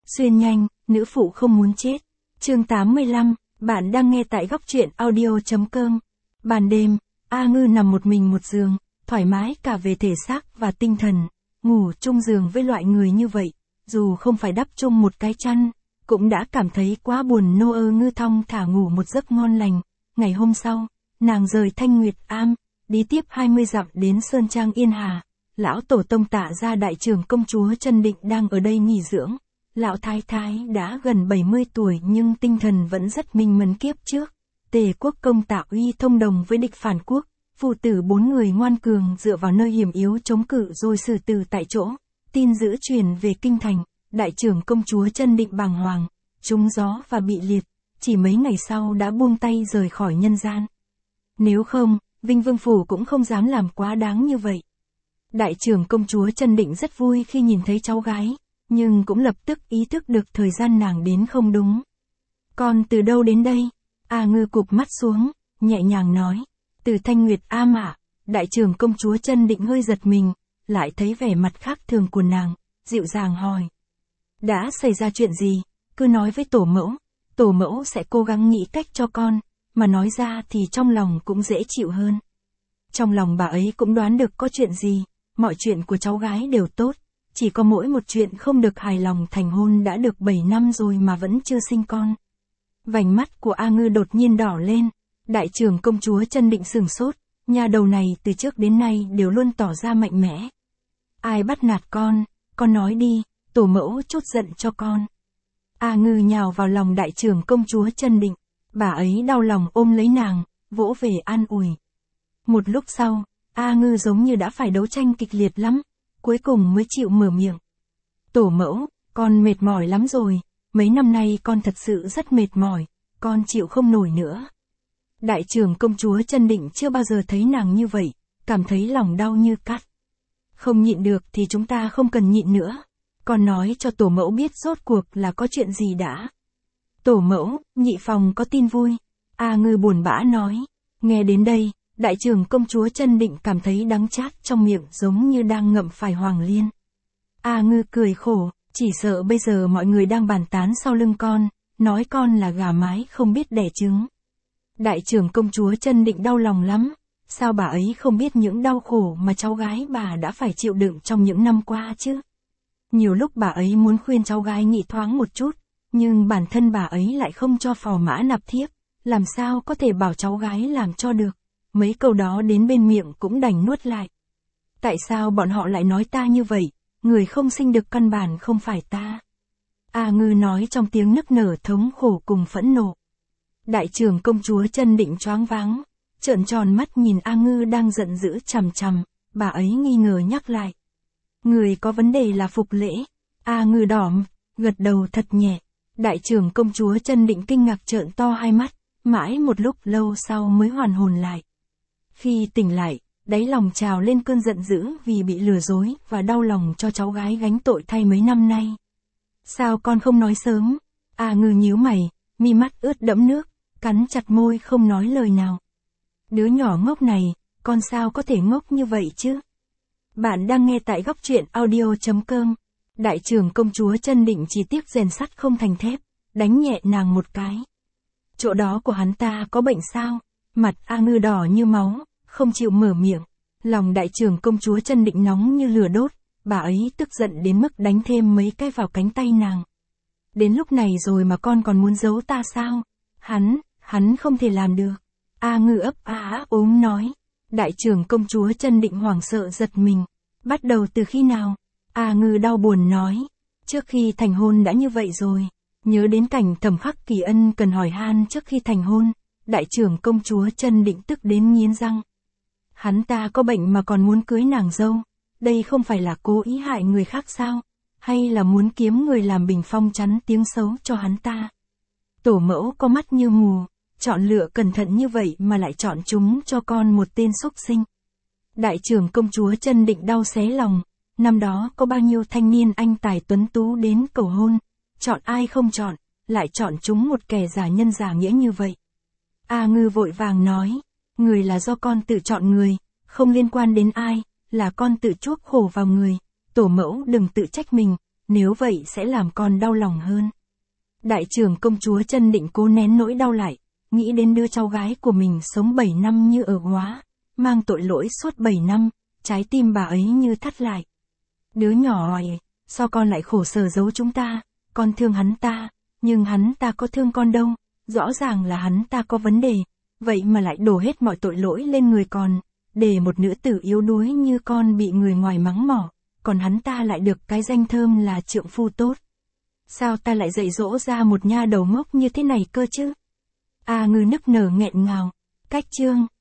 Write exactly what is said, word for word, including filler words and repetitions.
Xuyên nhanh, nữ phụ không muốn chết. Chương tám mươi lăm, bạn đang nghe tại góc truyện audio chấm com. Ban đêm, A Ngư nằm một mình một giường, thoải mái cả về thể xác và tinh thần. Ngủ chung giường với loại người như vậy, dù không phải đắp chung một cái chăn, cũng đã cảm thấy quá buồn. Nô ơ Ngư thong thả ngủ một giấc ngon lành. Ngày hôm sau, nàng rời Thanh Nguyệt Am, đi tiếp hai mươi dặm đến Sơn Trang Yên Hà. Lão tổ tông Tạ gia đại trưởng công chúa Chân Định đang ở đây nghỉ dưỡng. Lão thái thái đã gần bảy mươi tuổi nhưng tinh thần vẫn rất minh mẫn. Kiếp trước, Tề quốc công Tạ Uy thông đồng với địch phản quốc, phụ tử bốn người ngoan cường dựa vào nơi hiểm yếu chống cự rồi xử tử tại chỗ. Tin dữ truyền về kinh thành, đại trưởng công chúa Chân Định bàng hoàng, trúng gió và bị liệt, chỉ mấy ngày sau đã buông tay rời khỏi nhân gian. Nếu không, Vinh Vương phủ cũng không dám làm quá đáng như vậy. Đại trưởng công chúa Chân Định rất vui khi nhìn thấy cháu gái, nhưng cũng lập tức ý thức được thời gian nàng đến không đúng. Con từ đâu đến đây? A Ngư cụp mắt xuống, nhẹ nhàng nói. Từ Thanh Nguyệt Am ạ. Đại trưởng công chúa Chân Định hơi giật mình, lại thấy vẻ mặt khác thường của nàng, dịu dàng hỏi. Đã xảy ra chuyện gì? Cứ nói với tổ mẫu, tổ mẫu sẽ cố gắng nghĩ cách cho con, mà nói ra thì trong lòng cũng dễ chịu hơn. Trong lòng bà ấy cũng đoán được có chuyện gì, mọi chuyện của cháu gái đều tốt, chỉ có mỗi một chuyện không được hài lòng. Thành hôn đã được bảy năm rồi mà vẫn chưa sinh con. Vành mắt của A Ngư đột nhiên đỏ lên, đại trưởng công chúa Chân Định sửng sốt, nhà đầu này từ trước đến nay đều luôn tỏ ra mạnh mẽ. Ai bắt nạt con, con nói đi, tổ mẫu chút giận cho con. A Ngư nhào vào lòng đại trưởng công chúa Chân Định, bà ấy đau lòng ôm lấy nàng, vỗ về an ủi. Một lúc sau, A Ngư giống như đã phải đấu tranh kịch liệt lắm, cuối cùng mới chịu mở miệng. Tổ mẫu, con mệt mỏi lắm rồi, mấy năm nay con thật sự rất mệt mỏi, con chịu không nổi nữa. Đại trưởng công chúa Chân Định chưa bao giờ thấy nàng như vậy, cảm thấy lòng đau như cắt. Không nhịn được thì chúng ta không cần nhịn nữa, con nói cho tổ mẫu biết rốt cuộc là có chuyện gì đã. Tổ mẫu, nhị phòng có tin vui. A Ngư buồn bã nói. Nghe đến đây, đại trưởng công chúa Chân Định cảm thấy đắng chát trong miệng giống như đang ngậm phải hoàng liên. A Ngư cười khổ, chỉ sợ bây giờ mọi người đang bàn tán sau lưng con, nói con là gà mái không biết đẻ trứng. Đại trưởng công chúa Chân Định đau lòng lắm, sao bà ấy không biết những đau khổ mà cháu gái bà đã phải chịu đựng trong những năm qua chứ? Nhiều lúc bà ấy muốn khuyên cháu gái nghĩ thoáng một chút, nhưng bản thân bà ấy lại không cho phò mã nạp thiếp, làm sao có thể bảo cháu gái làm cho được. Mấy câu đó đến bên miệng cũng đành nuốt lại. Tại sao bọn họ lại nói ta như vậy? Người không sinh được căn bản không phải ta. A Ngư nói trong tiếng nức nở thống khổ cùng phẫn nộ. Đại trưởng công chúa Chân Định choáng váng, trợn tròn mắt nhìn A Ngư đang giận dữ chằm chằm, bà ấy nghi ngờ nhắc lại. Người có vấn đề là Phục Lễ. A Ngư đỏ, gật đầu thật nhẹ. Đại trưởng công chúa Chân Định kinh ngạc trợn to hai mắt, mãi một lúc lâu sau mới hoàn hồn lại. Khi tỉnh lại, đáy lòng trào lên cơn giận dữ vì bị lừa dối và đau lòng cho cháu gái gánh tội thay mấy năm nay. Sao con không nói sớm? A Ngư nhíu mày, mi mắt ướt đẫm nước, cắn chặt môi không nói lời nào. Đứa nhỏ ngốc này, con sao có thể ngốc như vậy chứ? Bạn đang nghe tại góc truyện audio chấm com. Đại trưởng công chúa Chân Định chỉ tiếc rèn sắt không thành thép, đánh nhẹ nàng một cái. Chỗ đó của hắn ta có bệnh sao? Mặt A Ngư đỏ như máu, không chịu mở miệng. Lòng đại trưởng công chúa Chân Định nóng như lửa đốt, bà ấy tức giận đến mức đánh thêm mấy cái vào cánh tay nàng. Đến lúc này rồi mà con còn muốn giấu ta sao? Hắn, hắn không thể làm được. A Ngư ấp a á ốm nói. Đại trưởng công chúa Chân Định hoảng sợ giật mình. Bắt đầu từ khi nào? A Ngư đau buồn nói. Trước khi thành hôn đã như vậy rồi. Nhớ đến cảnh Thẩm Khắc Kỳ Ân cần hỏi han trước khi thành hôn, đại trưởng công chúa Chân Định tức đến nghiến răng. Hắn ta có bệnh mà còn muốn cưới nàng dâu, đây không phải là cố ý hại người khác sao? Hay là muốn kiếm người làm bình phong chắn tiếng xấu cho hắn ta? Tổ mẫu có mắt như mù, chọn lựa cẩn thận như vậy mà lại chọn chúng cho con một tên xúc sinh. Đại trưởng công chúa Chân Định đau xé lòng, năm đó có bao nhiêu thanh niên anh tài tuấn tú đến cầu hôn, chọn ai không chọn, lại chọn chúng một kẻ giả nhân giả nghĩa như vậy. A Ngư vội vàng nói, người là do con tự chọn người, không liên quan đến ai, là con tự chuốc khổ vào người, tổ mẫu đừng tự trách mình, nếu vậy sẽ làm con đau lòng hơn. Đại trưởng công chúa Trân định cố nén nỗi đau lại, nghĩ đến đứa cháu gái của mình sống bảy năm như ở Góa, mang tội lỗi suốt bảy năm, trái tim bà ấy như thắt lại. Đứa nhỏ hỏi, sao con lại khổ sở giấu chúng ta, con thương hắn ta, nhưng hắn ta có thương con đâu, rõ ràng là hắn ta có vấn đề, vậy mà lại đổ hết mọi tội lỗi lên người con, để một nữ tử yếu đuối như con bị người ngoài mắng mỏ, còn hắn ta lại được cái danh thơm là trượng phu tốt. Sao ta lại dạy dỗ ra một nha đầu ngốc như thế này cơ chứ? A Ngư nức nở nghẹn ngào. Cách chương